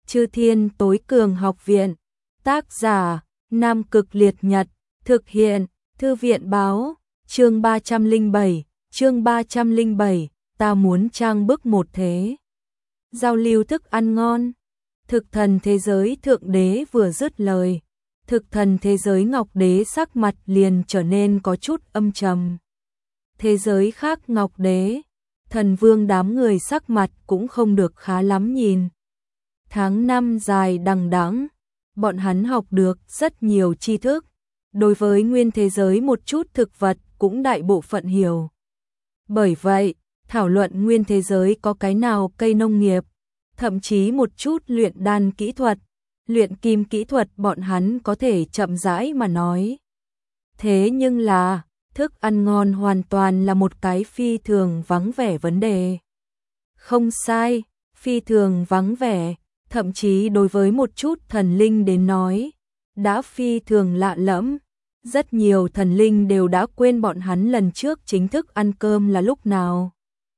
Chư Thiên Tối Cường Học Viện. Tác giả: Nam Cực Liệt Nhật. Thực hiện: Thư viện báo. Chương 307, ta muốn trang bức một thế. Giao lưu thức ăn ngon. Thực thần thế giới thượng đế vừa dứt lời, thực thần thế giới Ngọc Đế sắc mặt liền trở nên có chút âm trầm. Thế giới khác Ngọc Đế, thần vương đám người sắc mặt cũng không được khá lắm nhìn. Tháng năm dài đằng đẵng, bọn hắn học được rất nhiều tri thức, đối với nguyên thế giới một chút thực vật cũng đại bộ phận hiểu. Bởi vậy, thảo luận nguyên thế giới có cái nào cây nông nghiệp, thậm chí một chút luyện đan kỹ thuật, luyện kim kỹ thuật bọn hắn có thể chậm rãi mà nói. Thế nhưng là, thức ăn ngon hoàn toàn là một cái phi thường vắng vẻ vấn đề. Không sai, phi thường vắng vẻ, thậm chí đối với một chút thần linh đến nói, đã phi thường lạ lẫm. Rất nhiều thần linh đều đã quên bọn hắn lần trước chính thức ăn cơm là lúc nào.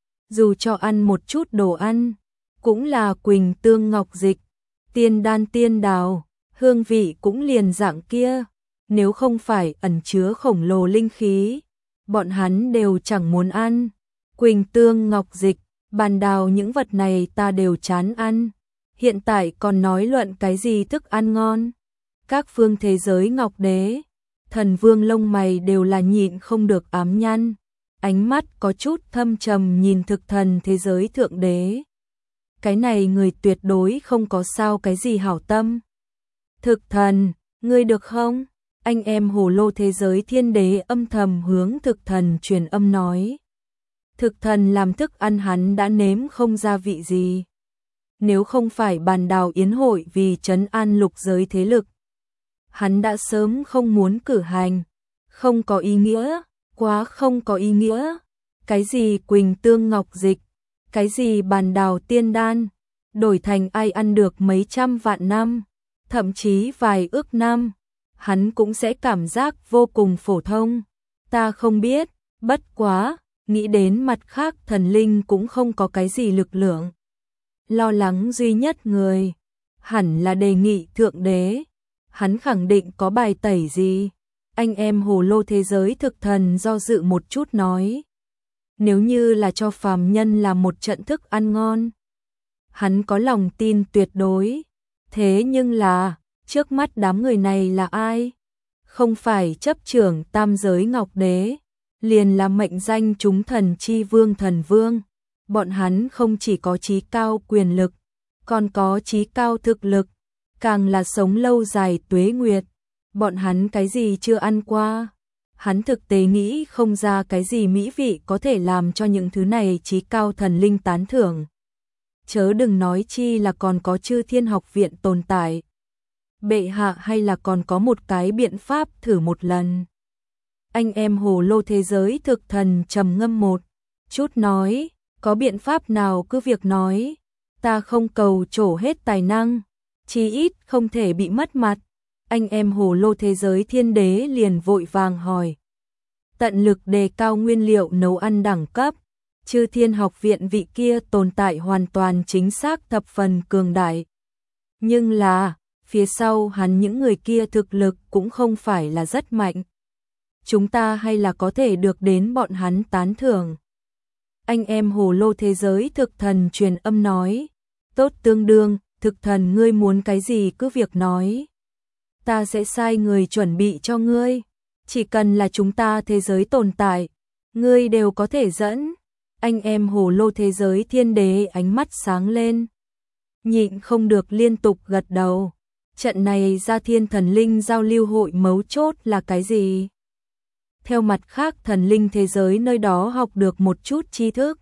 Dù cho ăn một chút đồ ăn, cũng là quỳnh tương ngọc dịch, tiên đan tiên đào, hương vị cũng liền dạng kia. Nếu không phải ẩn chứa khổng lồ linh khí, bọn hắn đều chẳng muốn ăn. Quỳnh tương ngọc dịch, bàn đào những vật này ta đều chán ăn. Hiện tại còn nói luận cái gì thức ăn ngon. Các phương thế giới Ngọc Đế, thần vương lông mày đều là nhịn không được ám nhăn, ánh mắt có chút thâm trầm nhìn thực thần thế giới thượng đế. Cái này người tuyệt đối không có sao cái gì hảo tâm. Thực thần, ngươi được không? Anh em hồ lô thế giới thiên đế âm thầm hướng thực thần truyền âm nói. Thực thần làm thức ăn hắn đã nếm không ra vị gì. Nếu không phải bàn đào yến hội vì trấn an lục giới thế lực, hắn đã sớm không muốn cử hành. Không có ý nghĩa, quá không có ý nghĩa. Cái gì quỳnh tương ngọc dịch, cái gì bàn đào tiên đan, đổi thành ai ăn được mấy trăm vạn năm, thậm chí vài ước năm, hắn cũng sẽ cảm giác vô cùng phổ thông. Ta không biết, bất quá, nghĩ đến mặt khác thần linh cũng không có cái gì lực lượng. Lo lắng duy nhất người, hẳn là đề nghị thượng đế. Hắn khẳng định có bài tẩy gì. Anh em hồ lô thế giới thực thần do dự một chút nói. Nếu như là cho phàm nhân làm một trận thức ăn ngon, hắn có lòng tin tuyệt đối. Thế nhưng là, trước mắt đám người này là ai? Không phải chấp trưởng tam giới Ngọc Đế, liền là mệnh danh chúng thần chi vương thần vương. Bọn hắn không chỉ có trí cao quyền lực, còn có trí cao thực lực, càng là sống lâu dài tuế nguyệt. Bọn hắn cái gì chưa ăn qua? Hắn thực tế nghĩ không ra cái gì mỹ vị có thể làm cho những thứ này trí cao thần linh tán thưởng. Chớ đừng nói chi là còn có Chư Thiên Học Viện tồn tại. Bệ hạ hay là còn có một cái biện pháp thử một lần. Anh em hồ lô thế giới thực thần trầm ngâm một chút nói, có biện pháp nào cứ việc nói, ta không cầu trổ hết tài năng, chí ít không thể bị mất mặt. Anh em hồ lô thế giới thiên đế liền vội vàng hỏi. Tận lực đề cao nguyên liệu nấu ăn đẳng cấp, Chư Thiên Học Viện vị kia tồn tại hoàn toàn chính xác thập phần cường đại. Nhưng là, phía sau hắn những người kia thực lực cũng không phải là rất mạnh. Chúng ta hay là có thể được đến bọn hắn tán thưởng. Anh em hồ lô thế giới thực thần truyền âm nói. Tốt tương đương, thực thần ngươi muốn cái gì cứ việc nói. Ta sẽ sai người chuẩn bị cho ngươi. Chỉ cần là chúng ta thế giới tồn tại, ngươi đều có thể dẫn. Anh em hồ lô thế giới thiên đế ánh mắt sáng lên. Nhịn không được liên tục gật đầu. Trận này ra thiên thần linh giao lưu hội mấu chốt là cái gì? Theo mặt khác thần linh thế giới nơi đó học được một chút tri thức.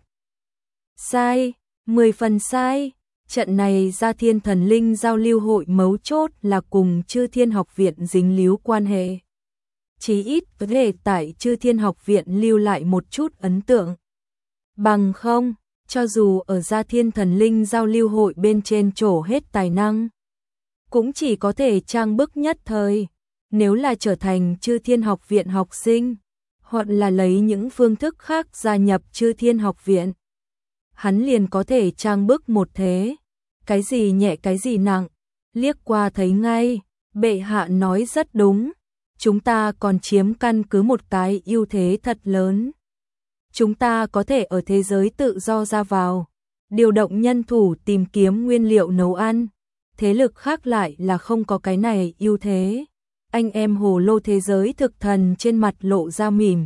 Sai, 10 phần sai. Trận này ra thiên thần linh giao lưu hội mấu chốt là cùng Chư Thiên Học Viện dính líu quan hệ. Chí ít có thể tại Chư Thiên Học Viện lưu lại một chút ấn tượng. Bằng không, cho dù ở ra thiên thần linh giao lưu hội bên trên trổ hết tài năng, cũng chỉ có thể trang bức nhất thời. Nếu là trở thành Chư Thiên Học Viện học sinh, hoặc là lấy những phương thức khác gia nhập Chư Thiên Học Viện, hắn liền có thể trang bức một thế. cái gì nhẹ cái gì nặng, liếc qua thấy ngay, bệ hạ nói rất đúng, chúng ta còn chiếm căn cứ một cái ưu thế thật lớn. Chúng ta có thể ở thế giới tự do ra vào, điều động nhân thủ tìm kiếm nguyên liệu nấu ăn, thế lực khác lại là không có cái này ưu thế. Anh em hồ lô thế giới thực thần trên mặt lộ ra mỉm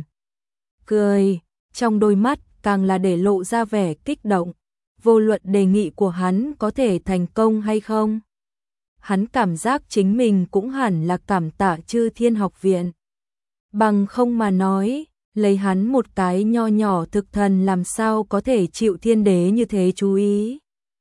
cười, trong đôi mắt càng là để lộ ra vẻ kích động, vô luận đề nghị của hắn có thể thành công hay không. Hắn cảm giác chính mình cũng hẳn là cảm tạ Chư Thiên Học Viện. Bằng không mà nói, lấy hắn một cái nho nhỏ thực thần làm sao có thể chịu thiên đế như thế chú ý.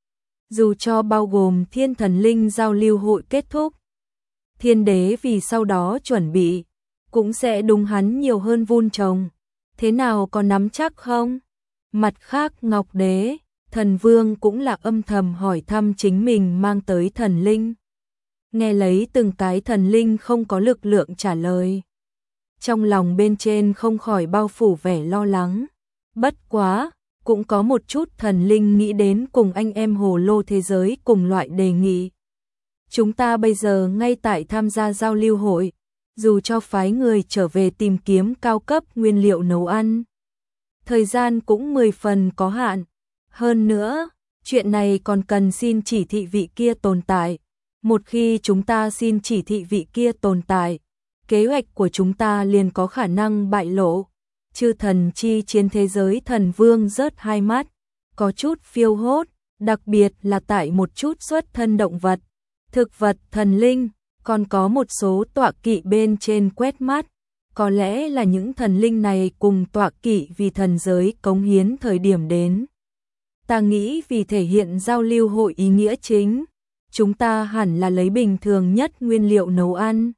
Dù cho bao gồm thiên thần linh giao lưu hội kết thúc, thiên đế vì sau đó chuẩn bị, cũng sẽ đúng hắn nhiều hơn vun trồng. Thế nào có nắm chắc không? Mặt khác Ngọc Đế, Thần Vương cũng là âm thầm hỏi thăm chính mình mang tới thần linh. Nghe lấy từng cái thần linh không có lực lượng trả lời. Trong lòng bên trên không khỏi bao phủ vẻ lo lắng. Bất quá, cũng có một chút thần linh nghĩ đến cùng anh em hồ lô thế giới cùng loại đề nghị. Chúng ta bây giờ ngay tại tham gia giao lưu hội, dù cho phái người trở về tìm kiếm cao cấp nguyên liệu nấu ăn. Thời gian cũng 10 phần có hạn. Hơn nữa, chuyện này còn cần xin chỉ thị vị kia tồn tại. Một khi chúng ta xin chỉ thị vị kia tồn tại, kế hoạch của chúng ta liền có khả năng bại lộ. Chư thần chi chiến thế giới thần vương rớt hai mắt, có chút phiêu hốt, đặc biệt là tại một chút xuất thân động vật, thực vật thần linh, còn có một số tọa kỵ bên trên quét mắt. Có lẽ là những thần linh này cùng tọa kỵ vì thần giới cống hiến thời điểm đến. Ta nghĩ vì thể hiện giao lưu hội ý nghĩa chính, chúng ta hẳn là lấy bình thường nhất nguyên liệu nấu ăn.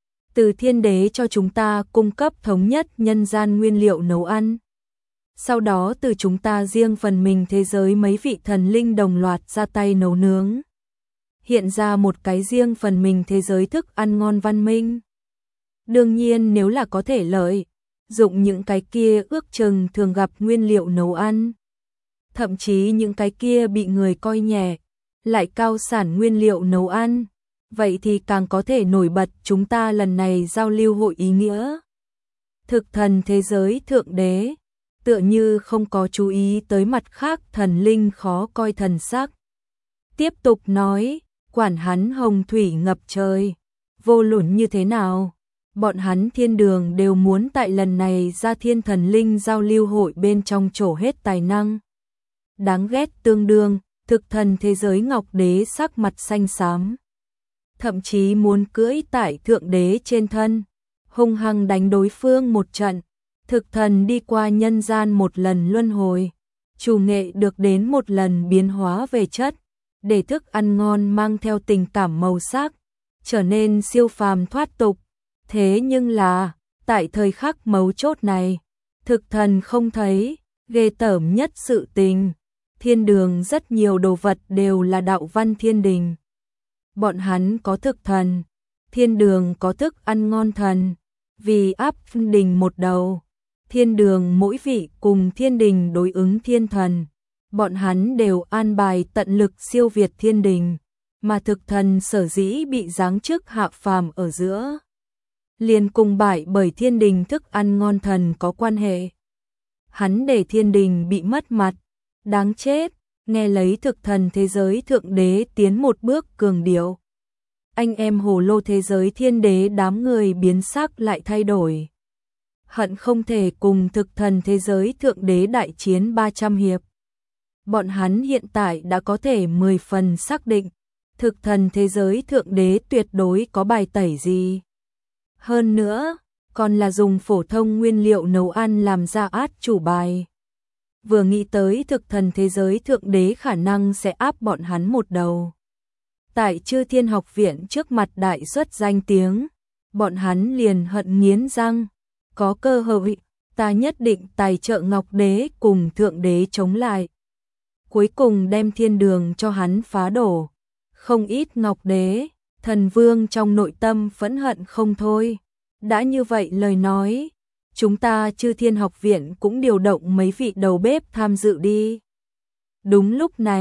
Từ thiên đế cho chúng ta cung cấp thống nhất nhân gian nguyên liệu nấu ăn. Sau đó từ chúng ta riêng phần mình thế giới mấy vị thần linh đồng loạt ra tay nấu nướng. Hiện ra một cái riêng phần mình thế giới thức ăn ngon văn minh. Đương nhiên nếu là có thể lợi, dụng những cái kia ước chừng thường gặp nguyên liệu nấu ăn. Thậm chí những cái kia bị người coi nhẹ, lại cao sản nguyên liệu nấu ăn. Vậy thì càng có thể nổi bật chúng ta lần này giao lưu hội ý nghĩa. Thực thần thế giới thượng đế, tựa như không có chú ý tới mặt khác thần linh khó coi thần sắc. Tiếp tục nói, quản hắn hồng thủy ngập trời, vô luận như thế nào, bọn hắn thiên đường đều muốn tại lần này ra thiên thần linh giao lưu hội bên trong trổ hết tài năng. Đáng ghét tương đương, thực thần thế giới Ngọc Đế sắc mặt xanh xám. Thậm chí muốn cưỡi tại thượng đế trên thân, hung hăng đánh đối phương một trận. Thực thần đi qua nhân gian một lần luân hồi, chủ nghệ được đến một lần biến hóa về chất, để thức ăn ngon mang theo tình cảm màu sắc, trở nên siêu phàm thoát tục. Thế nhưng là, tại thời khắc mấu chốt này, thực thần không thấy, ghê tởm nhất sự tình. Thiên đường rất nhiều đồ vật đều là đạo văn thiên đình. Bọn hắn có thực thần, thiên đường có thức ăn ngon thần, vì áp đình một đầu. Thiên đường mỗi vị cùng thiên đình đối ứng thiên thần, bọn hắn đều an bài tận lực siêu việt thiên đình, mà thực thần sở dĩ bị giáng chức hạ phàm ở giữa. Liền cùng bại bởi thiên đình thức ăn ngon thần có quan hệ. Hắn để thiên đình bị mất mặt, đáng chết, nghe lấy thực thần thế giới thượng đế tiến một bước cường điệu. Anh em hồ lô thế giới thiên đế đám người biến sắc lại thay đổi. Hận không thể cùng thực thần thế giới thượng đế đại chiến 300 hiệp. Bọn hắn hiện tại đã có thể 10 phần xác định, thực thần thế giới thượng đế tuyệt đối có bài tẩy gì. Hơn nữa, còn là dùng phổ thông nguyên liệu nấu ăn làm ra át chủ bài. Vừa nghĩ tới thực thần thế giới thượng đế khả năng sẽ áp bọn hắn một đầu. Tại Chư Thiên Học Viện trước mặt đại xuất danh tiếng, bọn hắn liền hận nghiến răng. Có cơ hội, ta nhất định tài trợ Ngọc Đế cùng Thượng Đế chống lại. Cuối cùng đem thiên đường cho hắn phá đổ. Không ít Ngọc Đế, thần vương trong nội tâm phẫn hận không thôi. Đã như vậy lời nói, chúng ta Chư Thiên Học Viện cũng điều động mấy vị đầu bếp tham dự đi. Đúng lúc này,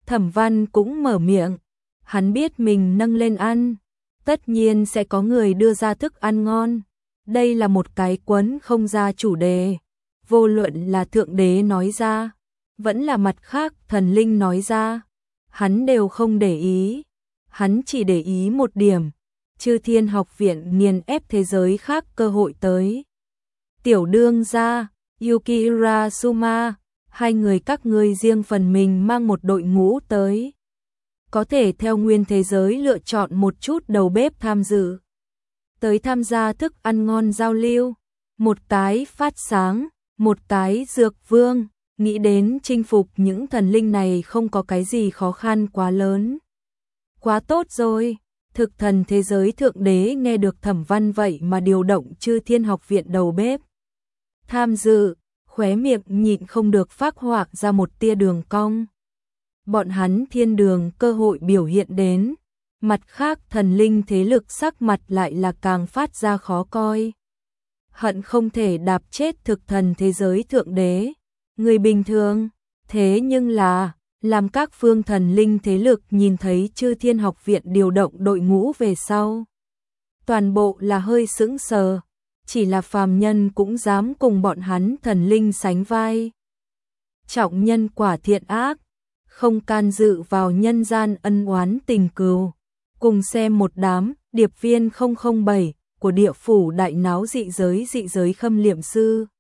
Thẩm Văn cũng mở miệng, hắn biết mình nâng lên ăn, tất nhiên sẽ có người đưa ra thức ăn ngon. Đây là một cái quấn không ra chủ đề, vô luận là thượng đế nói ra, vẫn là mặt khác thần linh nói ra, hắn đều không để ý. Hắn chỉ để ý một điểm, Chư Thiên Học Viện nghiền ép thế giới khác cơ hội tới. Tiểu đương gia, Yukihira Suma, hai người các ngươi riêng phần mình mang một đội ngũ tới. Có thể theo nguyên thế giới lựa chọn một chút đầu bếp tham dự. Tới tham gia thức ăn ngon giao lưu. Một tái phát sáng, một tái dược vương, nghĩ đến chinh phục những thần linh này không có cái gì khó khăn quá lớn. Quá tốt rồi, thực thần thế giới thượng đế nghe được Thẩm Văn vậy mà điều động Chư Thiên Học Viện đầu bếp. Tham dự, khóe miệng nhịn không được phác họa ra một tia đường cong. Bọn hắn thiên đường cơ hội biểu hiện đến, mặt khác thần linh thế lực sắc mặt lại là càng phát ra khó coi. Hận không thể đạp chết thực thần thế giới thượng đế, người bình thường, thế nhưng là, làm các phương thần linh thế lực nhìn thấy Chư Thiên Học Viện điều động đội ngũ về sau. Toàn bộ là hơi sững sờ, chỉ là phàm nhân cũng dám cùng bọn hắn thần linh sánh vai. Trọng nhân quả thiện ác, không can dự vào nhân gian ân oán tình cừu. Cùng xem một đám điệp viên 007 của địa phủ đại náo dị giới khâm liệm sư.